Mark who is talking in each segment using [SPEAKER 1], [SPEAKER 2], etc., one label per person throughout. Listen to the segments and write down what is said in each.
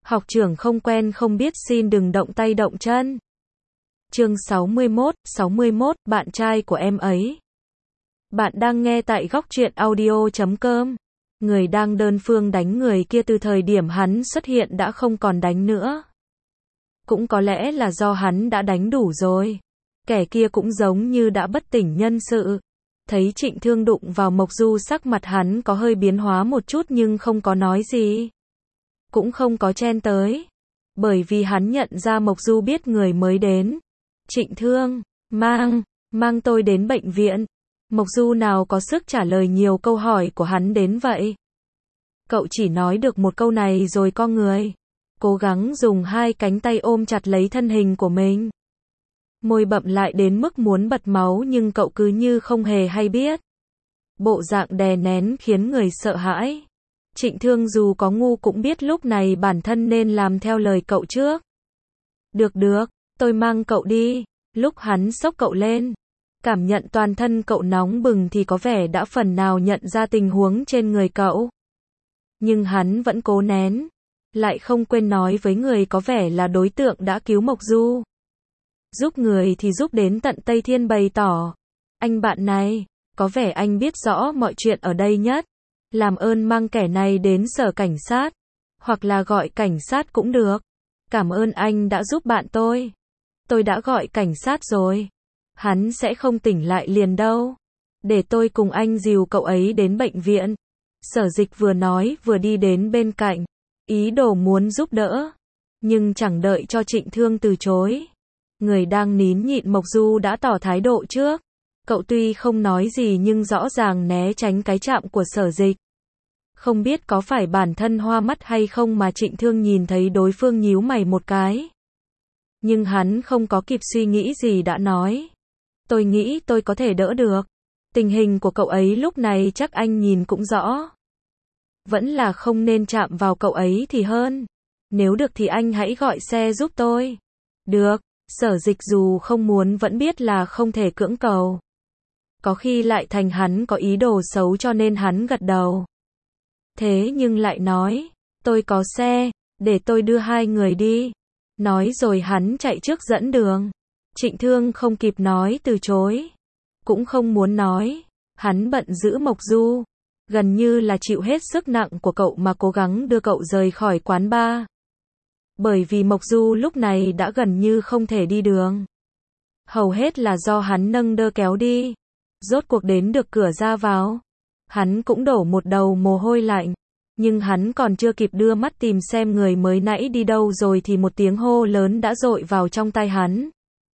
[SPEAKER 1] Học trưởng không quen không biết xin đừng động tay động chân. Chương 61, bạn trai của em ấy. Bạn đang nghe tại góc truyện audio.com. Người đang đơn phương đánh người kia từ thời điểm hắn xuất hiện đã không còn đánh nữa. Cũng có lẽ là do hắn đã đánh đủ rồi. Kẻ kia cũng giống như đã bất tỉnh nhân sự. Thấy Trịnh Thương đụng vào Mộc Du, sắc mặt hắn có hơi biến hóa một chút nhưng không có nói gì. Cũng không có chen tới. Bởi vì hắn nhận ra Mộc Du biết người mới đến. Trịnh Thương, mang tôi đến bệnh viện. Mộc Du nào có sức trả lời nhiều câu hỏi của hắn đến vậy. Cậu chỉ nói được một câu này rồi co người. Cố gắng dùng hai cánh tay ôm chặt lấy thân hình của mình. Môi bậm lại đến mức muốn bật máu nhưng cậu cứ như không hề hay biết. Bộ dạng đè nén khiến người sợ hãi. Trịnh Thương dù có ngu cũng biết lúc này bản thân nên làm theo lời cậu trước. Được, tôi mang cậu đi. Lúc hắn xốc cậu lên, cảm nhận toàn thân cậu nóng bừng thì có vẻ đã phần nào nhận ra tình huống trên người cậu. Nhưng hắn vẫn cố nén, lại không quên nói với người có vẻ là đối tượng đã cứu Mộc Du. Giúp người thì giúp đến tận Tây Thiên, bày tỏ. Anh bạn này, có vẻ anh biết rõ mọi chuyện ở đây nhất. Làm ơn mang kẻ này đến sở cảnh sát. Hoặc là gọi cảnh sát cũng được. Cảm ơn anh đã giúp bạn tôi. Tôi đã gọi cảnh sát rồi. Hắn sẽ không tỉnh lại liền đâu. Để tôi cùng anh dìu cậu ấy đến bệnh viện. Sở Dịch vừa nói vừa đi đến bên cạnh. Ý đồ muốn giúp đỡ. Nhưng chẳng đợi cho Trịnh Thương từ chối. Người đang nín nhịn Mộc Du đã tỏ thái độ trước. Cậu tuy không nói gì nhưng rõ ràng né tránh cái chạm của Sở Dịch. Không biết có phải bản thân hoa mắt hay không mà Trịnh Thương nhìn thấy đối phương nhíu mày một cái. Nhưng hắn không có kịp suy nghĩ gì đã nói. Tôi nghĩ tôi có thể đỡ được. Tình hình của cậu ấy lúc này chắc anh nhìn cũng rõ. Vẫn là không nên chạm vào cậu ấy thì hơn. Nếu được thì anh hãy gọi xe giúp tôi. Được, Sở Dịch dù không muốn vẫn biết là không thể cưỡng cầu. Có khi lại thành hắn có ý đồ xấu cho nên hắn gật đầu. Thế nhưng lại nói, tôi có xe, để tôi đưa hai người đi. Nói rồi hắn chạy trước dẫn đường. Trịnh Thương không kịp nói từ chối. Cũng không muốn nói. Hắn bận giữ Mộc Du. Gần như là chịu hết sức nặng của cậu mà cố gắng đưa cậu rời khỏi quán bar. Bởi vì Mộc Du lúc này đã gần như không thể đi đường. Hầu hết là do hắn nâng đỡ kéo đi. Rốt cuộc đến được cửa ra vào. Hắn cũng đổ một đầu mồ hôi lạnh. Nhưng hắn còn chưa kịp đưa mắt tìm xem người mới nãy đi đâu rồi thì một tiếng hô lớn đã dội vào trong tai hắn.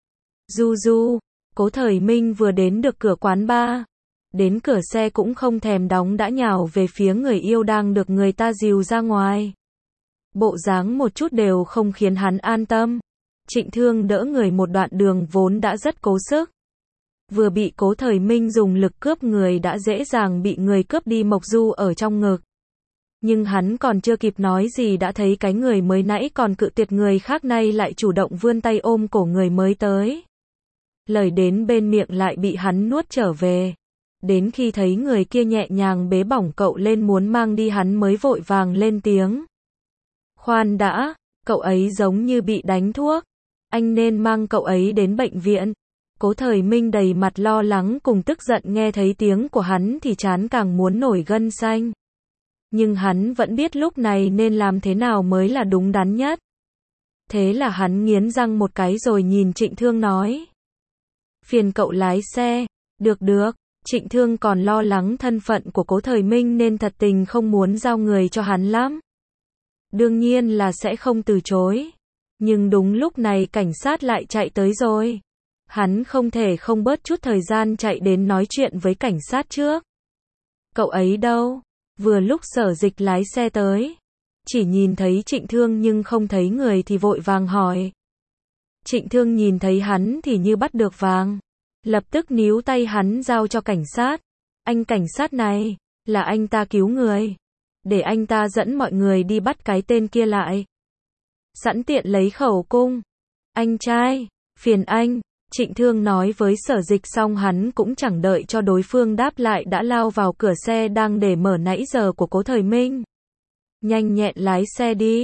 [SPEAKER 1] Du, Cố Thời Minh vừa đến được cửa quán bar. Đến cửa xe cũng không thèm đóng đã nhào về phía người yêu đang được người ta dìu ra ngoài. Bộ dáng một chút đều không khiến hắn an tâm. Trịnh Thương đỡ người một đoạn đường vốn đã rất cố sức. Vừa bị Cố Thời Minh dùng lực cướp người đã dễ dàng bị người cướp đi Mộc Du ở trong ngực. Nhưng hắn còn chưa kịp nói gì đã thấy cái người mới nãy còn cự tuyệt người khác nay lại chủ động vươn tay ôm cổ người mới tới. Lời đến bên miệng lại bị hắn nuốt trở về. Đến khi thấy người kia nhẹ nhàng bế bỏng cậu lên muốn mang đi hắn mới vội vàng lên tiếng. Khoan đã, cậu ấy giống như bị đánh thuốc. Anh nên mang cậu ấy đến bệnh viện. Cố Thời Minh đầy mặt lo lắng cùng tức giận nghe thấy tiếng của hắn thì trán càng muốn nổi gân xanh. Nhưng hắn vẫn biết lúc này nên làm thế nào mới là đúng đắn nhất. Thế là hắn nghiến răng một cái rồi nhìn Trịnh Thương nói. Phiền cậu lái xe. Được. Trịnh Thương còn lo lắng thân phận của Cố Thời Minh nên thật tình không muốn giao người cho hắn lắm. Đương nhiên là sẽ không từ chối. Nhưng đúng lúc này cảnh sát lại chạy tới rồi. Hắn không thể không bớt chút thời gian chạy đến nói chuyện với cảnh sát trước. Cậu ấy đâu? Vừa lúc Sở Dịch lái xe tới. Chỉ nhìn thấy Trịnh Thương nhưng không thấy người thì vội vàng hỏi. Trịnh Thương nhìn thấy hắn thì như bắt được vàng. Lập tức níu tay hắn giao cho cảnh sát. Anh cảnh sát này, là anh ta cứu người. Để anh ta dẫn mọi người đi bắt cái tên kia lại. Sẵn tiện lấy khẩu cung. Anh trai, phiền anh. Trịnh Thương nói với Sở Dịch xong hắn cũng chẳng đợi cho đối phương đáp lại đã lao vào cửa xe đang để mở nãy giờ của Cố Thời Minh. Nhanh nhẹn lái xe đi.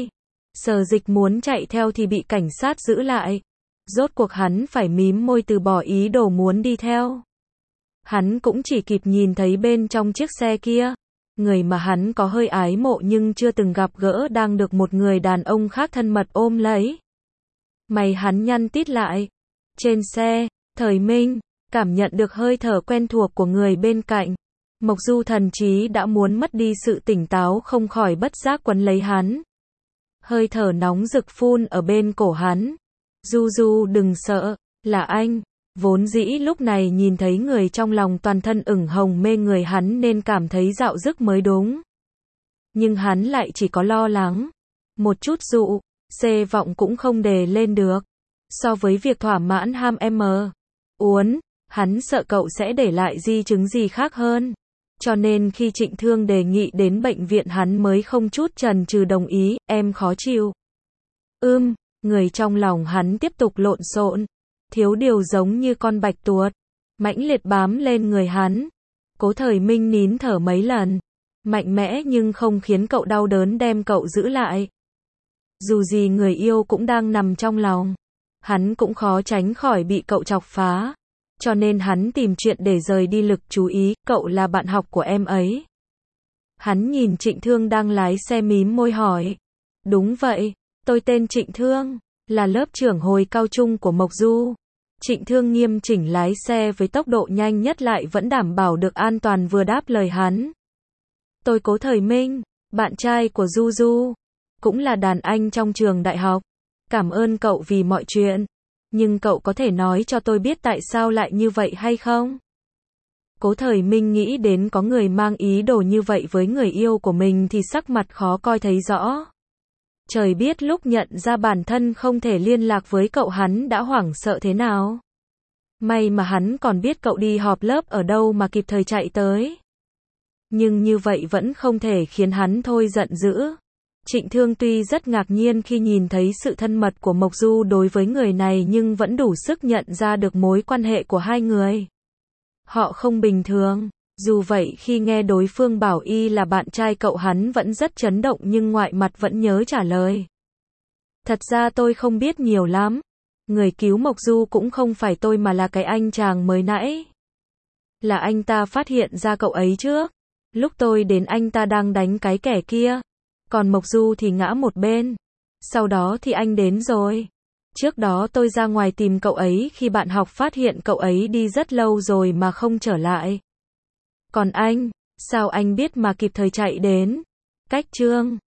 [SPEAKER 1] Sở Dịch muốn chạy theo thì bị cảnh sát giữ lại. Rốt cuộc hắn phải mím môi từ bỏ ý đồ muốn đi theo. Hắn cũng chỉ kịp nhìn thấy bên trong chiếc xe kia, người mà hắn có hơi ái mộ nhưng chưa từng gặp gỡ đang được một người đàn ông khác thân mật ôm lấy. Mày hắn nhăn tít lại. Trên xe, Thời Minh cảm nhận được hơi thở quen thuộc của người bên cạnh. Mộc Du thần trí đã muốn mất đi sự tỉnh táo không khỏi bất giác quấn lấy hắn. Hơi thở nóng rực phun ở bên cổ hắn. Du đừng sợ, là anh. Vốn dĩ lúc này nhìn thấy người trong lòng toàn thân ửng hồng mê người hắn nên cảm thấy dạo dứt mới đúng. Nhưng hắn lại chỉ có lo lắng. Một chút vọng cũng không đề lên được. So với việc thỏa mãn ham uốn, hắn sợ cậu sẽ để lại di chứng gì khác hơn. Cho nên khi Trịnh Thương đề nghị đến bệnh viện hắn mới không chút chần chừ đồng ý, em khó chịu. Người trong lòng hắn tiếp tục lộn xộn. Thiếu điều giống như con bạch tuộc, mãnh liệt bám lên người hắn. Cố Thời Minh nín thở mấy lần, mạnh mẽ nhưng không khiến cậu đau đớn đem cậu giữ lại. Dù gì người yêu cũng đang nằm trong lòng, hắn cũng khó tránh khỏi bị cậu chọc phá. Cho nên hắn tìm chuyện để rời đi lực chú ý, cậu là bạn học của em ấy. Hắn nhìn Trịnh Thương đang lái xe mím môi hỏi. Đúng vậy, tôi tên Trịnh Thương, là lớp trưởng hồi cao trung của Mộc Du. Trịnh Thương nghiêm chỉnh lái xe với tốc độ nhanh nhất lại vẫn đảm bảo được an toàn vừa đáp lời hắn. Tôi Cố Thời Minh, bạn trai của Du, cũng là đàn anh trong trường đại học. Cảm ơn cậu vì mọi chuyện. Nhưng cậu có thể nói cho tôi biết tại sao lại như vậy hay không? Cố Thời Minh nghĩ đến có người mang ý đồ như vậy với người yêu của mình thì sắc mặt khó coi thấy rõ. Trời biết lúc nhận ra bản thân không thể liên lạc với cậu hắn đã hoảng sợ thế nào. May mà hắn còn biết cậu đi họp lớp ở đâu mà kịp thời chạy tới. Nhưng như vậy vẫn không thể khiến hắn thôi giận dữ. Trịnh Thương tuy rất ngạc nhiên khi nhìn thấy sự thân mật của Mộc Du đối với người này nhưng vẫn đủ sức nhận ra được mối quan hệ của hai người. Họ không bình thường. Dù vậy khi nghe đối phương bảo y là bạn trai cậu hắn vẫn rất chấn động nhưng ngoại mặt vẫn nhớ trả lời. Thật ra tôi không biết nhiều lắm. Người cứu Mộc Du cũng không phải tôi mà là cái anh chàng mới nãy. Là anh ta phát hiện ra cậu ấy trước. Lúc tôi đến anh ta đang đánh cái kẻ kia. Còn Mộc Du thì ngã một bên. Sau đó thì anh đến rồi. Trước đó tôi ra ngoài tìm cậu ấy khi bạn học phát hiện cậu ấy đi rất lâu rồi mà không trở lại. Còn anh, sao anh biết mà kịp thời chạy đến? Cách Trương